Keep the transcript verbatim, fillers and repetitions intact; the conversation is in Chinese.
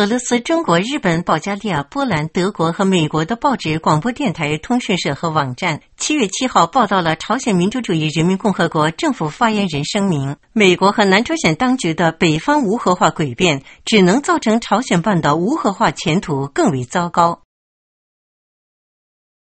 俄罗斯、中国、日本、保加利亚、波兰、德国和美国的报纸、广播电台、通讯社和网站七月七号报道了朝鲜民主主义人民共和国政府发言人声明，美国和南朝鲜当局的北方无核化诡辩只能造成朝鲜半岛无核化前途更为糟糕。